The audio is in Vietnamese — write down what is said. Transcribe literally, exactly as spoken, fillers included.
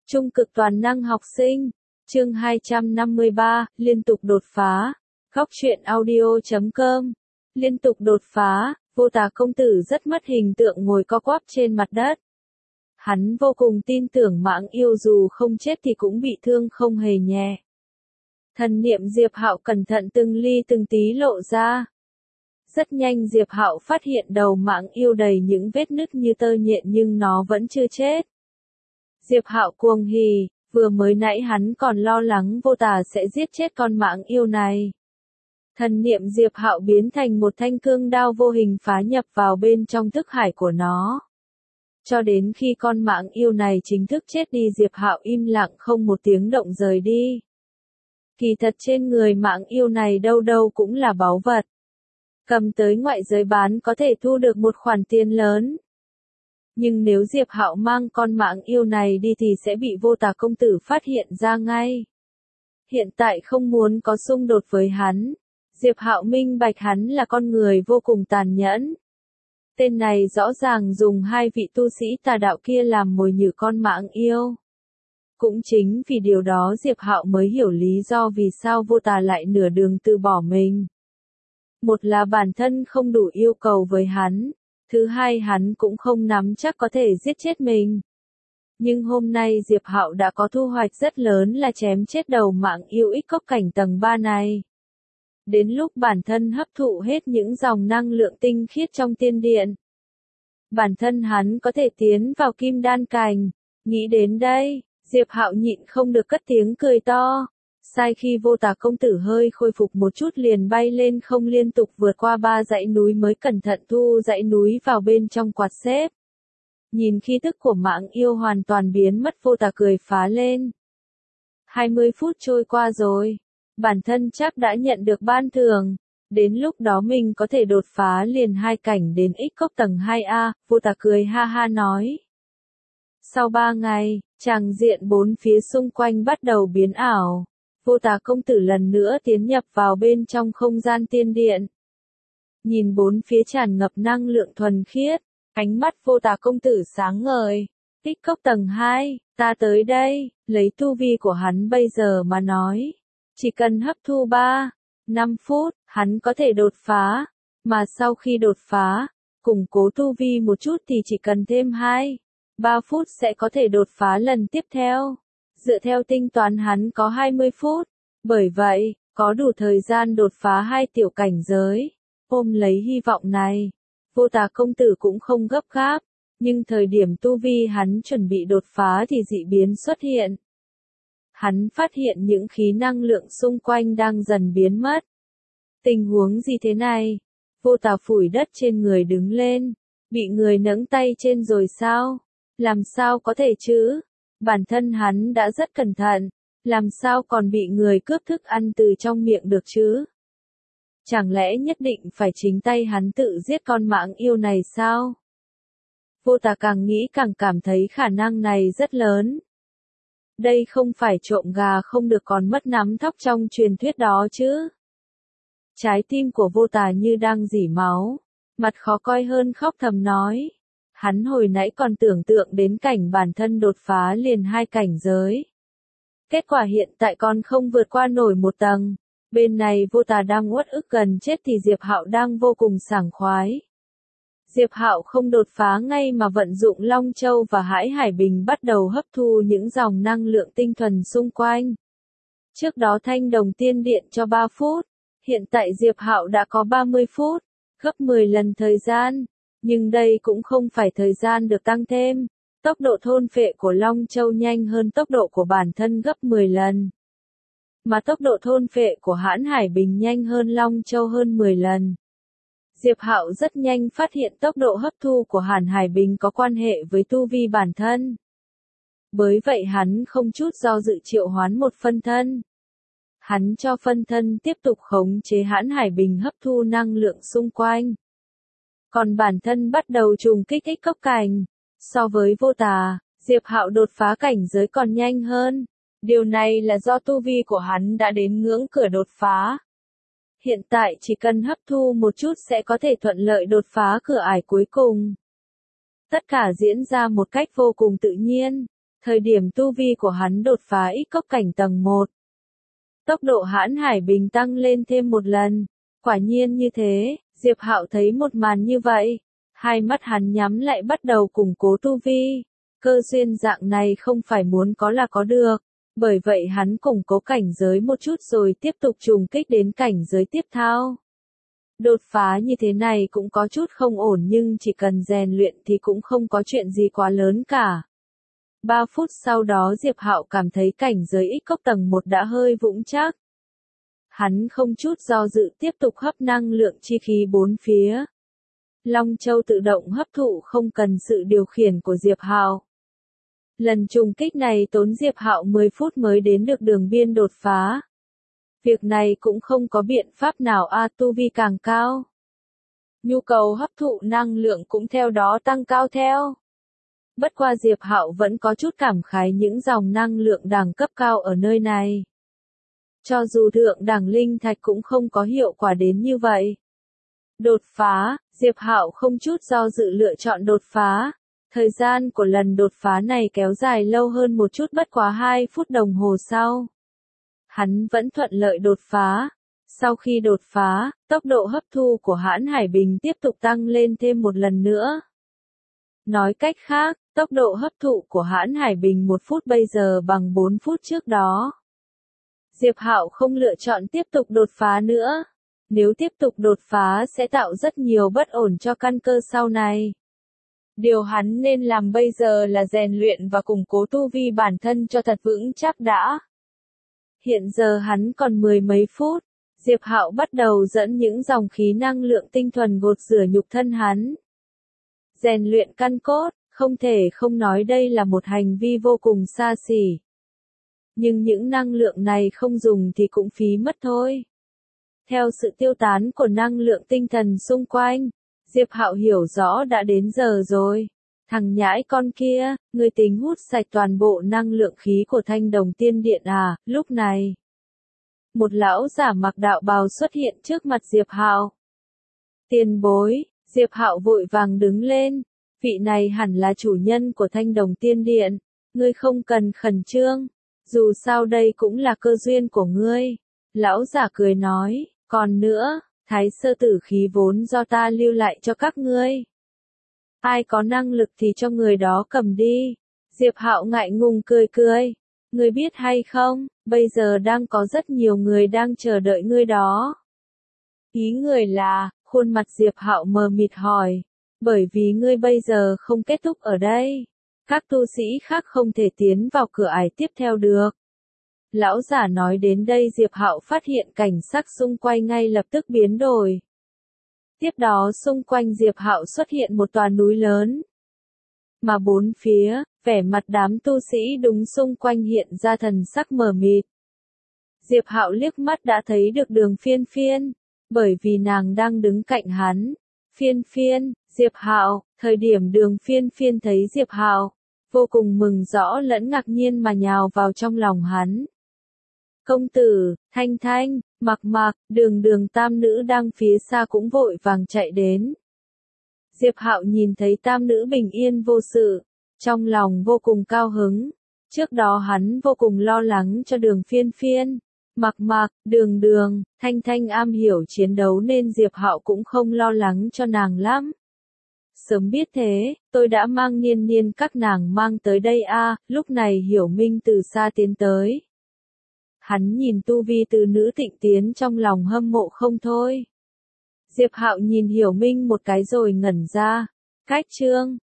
Trung cực toàn năng học sinh, chương hai trăm năm mươi ba, liên tục đột phá. Góc truyện audio chấm com. Liên tục đột phá, Vô Tà công tử rất mất hình tượng ngồi co quắp trên mặt đất. Hắn vô cùng tin tưởng Mãng Yêu dù không chết thì cũng bị thương không hề nhẹ. Thần niệm Diệp Hạo cẩn thận từng ly từng tí lộ ra. Rất nhanh Diệp Hạo phát hiện đầu Mãng Yêu đầy những vết nứt như tơ nhện nhưng nó vẫn chưa chết. Diệp Hạo cuồng hỉ, vừa mới nãy hắn còn lo lắng Vô Tà sẽ giết chết con Mãng Yêu này. Thần niệm Diệp Hạo biến thành một thanh cương đao vô hình phá nhập vào bên trong thức hải của nó. Cho đến khi con Mãng Yêu này chính thức chết đi, Diệp Hạo im lặng không một tiếng động rời đi. Kỳ thật trên người Mãng Yêu này đâu đâu cũng là báu vật. Cầm tới ngoại giới bán có thể thu được một khoản tiền lớn. Nhưng nếu Diệp Hạo mang con Mãng Yêu này đi thì sẽ bị Vô Tà công tử phát hiện ra ngay. Hiện tại không muốn có xung đột với hắn. Diệp Hạo minh bạch hắn là con người vô cùng tàn nhẫn. Tên này rõ ràng dùng hai vị tu sĩ tà đạo kia làm mồi nhử con Mãng Yêu. Cũng chính vì điều đó Diệp Hạo mới hiểu lý do vì sao Vô Tà lại nửa đường từ bỏ mình. Một là bản thân không đủ yêu cầu với hắn. Thứ hai hắn cũng không nắm chắc có thể giết chết mình. Nhưng hôm nay Diệp Hạo đã có thu hoạch rất lớn là chém chết đầu Mãng Yêu ích cốc cảnh tầng ba này. Đến lúc bản thân hấp thụ hết những dòng năng lượng tinh khiết trong tiên điện. Bản thân hắn có thể tiến vào kim đan cảnh. Nghĩ đến đây, Diệp Hạo nhịn không được cất tiếng cười to. Sai khi Vô Tà công tử hơi khôi phục một chút liền bay lên không liên tục vượt qua ba dãy núi mới cẩn thận thu dãy núi vào bên trong quạt xếp. Nhìn khí tức của Mãng Yêu hoàn toàn biến mất, Vô Tà cười phá lên. hai mươi phút trôi qua rồi. Bản thân chắc đã nhận được ban thưởng. Đến lúc đó mình có thể đột phá liền hai cảnh đến ích cốc tầng hai A, Vô Tà cười ha ha nói. Sau ba ngày, tràng diện bốn phía xung quanh bắt đầu biến ảo. Vô Tà công tử lần nữa tiến nhập vào bên trong không gian tiên điện. Nhìn bốn phía tràn ngập năng lượng thuần khiết, ánh mắt Vô Tà công tử sáng ngời. Ích cốc tầng hai, ta tới đây, lấy tu vi của hắn bây giờ mà nói. Chỉ cần hấp thu ba, năm phút, hắn có thể đột phá. Mà sau khi đột phá, củng cố tu vi một chút thì chỉ cần thêm hai, ba phút sẽ có thể đột phá lần tiếp theo. Dựa theo tính toán hắn có hai mươi phút, bởi vậy, có đủ thời gian đột phá hai tiểu cảnh giới. Ôm lấy hy vọng này, Vô Tà công tử cũng không gấp gáp, nhưng thời điểm tu vi hắn chuẩn bị đột phá thì dị biến xuất hiện. Hắn phát hiện những khí năng lượng xung quanh đang dần biến mất. Tình huống gì thế này? Vô Tà phủi đất trên người đứng lên, bị người nẫng tay trên rồi sao? Làm sao có thể chứ? Bản thân hắn đã rất cẩn thận, làm sao còn bị người cướp thức ăn từ trong miệng được chứ? Chẳng lẽ nhất định phải chính tay hắn tự giết con Mãng Yêu này sao? Vô Tà càng nghĩ càng cảm thấy khả năng này rất lớn. Đây không phải trộm gà không được còn mất nắm thóc trong truyền thuyết đó chứ? Trái tim của Vô Tà như đang rỉ máu, mặt khó coi hơn khóc thầm nói. Hắn hồi nãy còn tưởng tượng đến cảnh bản thân đột phá liền hai cảnh giới. Kết quả hiện tại còn không vượt qua nổi một tầng. Bên này Vô Tà đang uất ức gần chết thì Diệp Hạo đang vô cùng sảng khoái. Diệp Hạo không đột phá ngay mà vận dụng Long Châu và Hãi Hải Bình bắt đầu hấp thu những dòng năng lượng tinh thuần xung quanh. Trước đó Thanh Đồng Tiên Điện cho ba phút, hiện tại Diệp Hạo đã có ba mươi phút, gấp mười lần thời gian. Nhưng đây cũng không phải thời gian được tăng thêm. Tốc độ thôn phệ của Long Châu nhanh hơn tốc độ của bản thân gấp mười lần. Mà tốc độ thôn phệ của Hãn Hải Bình nhanh hơn Long Châu hơn mười lần. Diệp Hạo rất nhanh phát hiện tốc độ hấp thu của Hàn Hải Bình có quan hệ với tu vi bản thân. Bởi vậy hắn không chút do dự triệu hoán một phân thân. Hắn cho phân thân tiếp tục khống chế Hãn Hải Bình hấp thu năng lượng xung quanh. Còn bản thân bắt đầu trùng kích ích cốc cảnh. So với Vô Tà, Diệp Hạo đột phá cảnh giới còn nhanh hơn. Điều này là do tu vi của hắn đã đến ngưỡng cửa đột phá. Hiện tại chỉ cần hấp thu một chút sẽ có thể thuận lợi đột phá cửa ải cuối cùng. Tất cả diễn ra một cách vô cùng tự nhiên. Thời điểm tu vi của hắn đột phá ít cốc cảnh tầng một. Tốc độ Hãn Hải Bình tăng lên thêm một lần. Quả nhiên như thế, Diệp Hạo thấy một màn như vậy. Hai mắt hắn nhắm lại bắt đầu củng cố tu vi. Cơ duyên dạng này không phải muốn có là có được. Bởi vậy hắn củng cố cảnh giới một chút rồi tiếp tục trùng kích đến cảnh giới tiếp theo. Đột phá như thế này cũng có chút không ổn nhưng chỉ cần rèn luyện thì cũng không có chuyện gì quá lớn cả. Ba phút sau đó Diệp Hạo cảm thấy cảnh giới ích cốc tầng một đã hơi vững chắc. Hắn không chút do dự tiếp tục hấp năng lượng chi khí bốn phía. Long Châu tự động hấp thụ không cần sự điều khiển của Diệp Hạo. Lần trùng kích này tốn Diệp Hạo mười phút mới đến được đường biên đột phá. Việc này cũng không có biện pháp nào a tu vi càng cao. Nhu cầu hấp thụ năng lượng cũng theo đó tăng cao theo. Bất qua Diệp Hạo vẫn có chút cảm khái những dòng năng lượng đẳng cấp cao ở nơi này. Cho dù thượng đẳng linh thạch cũng không có hiệu quả đến như vậy. Đột phá, Diệp Hạo không chút do dự lựa chọn đột phá. Thời gian của lần đột phá này kéo dài lâu hơn một chút bất quá hai phút đồng hồ sau. Hắn vẫn thuận lợi đột phá. Sau khi đột phá, tốc độ hấp thu của Hãn Hải Bình tiếp tục tăng lên thêm một lần nữa. Nói cách khác, tốc độ hấp thụ của Hãn Hải Bình một phút bây giờ bằng bốn phút trước đó. Diệp Hạo không lựa chọn tiếp tục đột phá nữa. Nếu tiếp tục đột phá sẽ tạo rất nhiều bất ổn cho căn cơ sau này. Điều hắn nên làm bây giờ là rèn luyện và củng cố tu vi bản thân cho thật vững chắc đã. Hiện giờ hắn còn mười mấy phút, Diệp Hạo bắt đầu dẫn những dòng khí năng lượng tinh thuần gột rửa nhục thân hắn. Rèn luyện căn cốt, không thể không nói đây là một hành vi vô cùng xa xỉ. Nhưng những năng lượng này không dùng thì cũng phí mất thôi. Theo sự tiêu tán của năng lượng tinh thần xung quanh, Diệp Hạo hiểu rõ đã đến giờ rồi. Thằng nhãi con kia, ngươi tính hút sạch toàn bộ năng lượng khí của Thanh Đồng Tiên Điện à? Lúc này, một lão giả mặc đạo bào xuất hiện trước mặt Diệp Hạo. Tiền bối, Diệp Hạo vội vàng đứng lên. Vị này hẳn là chủ nhân của Thanh Đồng Tiên Điện. Ngươi không cần khẩn trương. Dù sao đây cũng là cơ duyên của ngươi. Lão giả cười nói, còn nữa, Thái Sơ Tử khí vốn do ta lưu lại cho các ngươi. Ai có năng lực thì cho người đó cầm đi. Diệp Hạo ngại ngùng cười cười. Ngươi biết hay không, bây giờ đang có rất nhiều người đang chờ đợi ngươi đó. Ý người là, khuôn mặt Diệp Hạo mờ mịt hỏi. Bởi vì ngươi bây giờ không kết thúc ở đây. Các tu sĩ khác không thể tiến vào cửa ải tiếp theo được. Lão giả nói đến đây Diệp Hạo phát hiện cảnh sắc xung quanh ngay lập tức biến đổi. Tiếp đó xung quanh Diệp Hạo xuất hiện một tòa núi lớn. Mà bốn phía, vẻ mặt đám tu sĩ đúng xung quanh hiện ra thần sắc mờ mịt. Diệp Hạo liếc mắt đã thấy được Đường Phiên Phiên, bởi vì nàng đang đứng cạnh hắn. Phiên Phiên, Diệp Hạo, thời điểm Đường Phiên Phiên thấy Diệp Hạo, vô cùng mừng rõ lẫn ngạc nhiên mà nhào vào trong lòng hắn. Công tử, Thanh Thanh, Mặc Mặc, Đường Đường tam nữ đang phía xa cũng vội vàng chạy đến. Diệp Hạo nhìn thấy tam nữ bình yên vô sự, trong lòng vô cùng cao hứng. Trước đó hắn vô cùng lo lắng cho Đường Phiên Phiên, Mặc Mặc, Đường Đường, Thanh Thanh am hiểu chiến đấu nên Diệp Hạo cũng không lo lắng cho nàng lắm. Sớm biết thế, tôi đã mang Niên Niên các nàng mang tới đây a. Lúc này Hiểu Minh từ xa tiến tới. Hắn nhìn tu vi từ nữ Tịnh Tiến trong lòng hâm mộ không thôi. Diệp Hạo nhìn Hiểu Minh một cái rồi ngẩn ra. Cách chương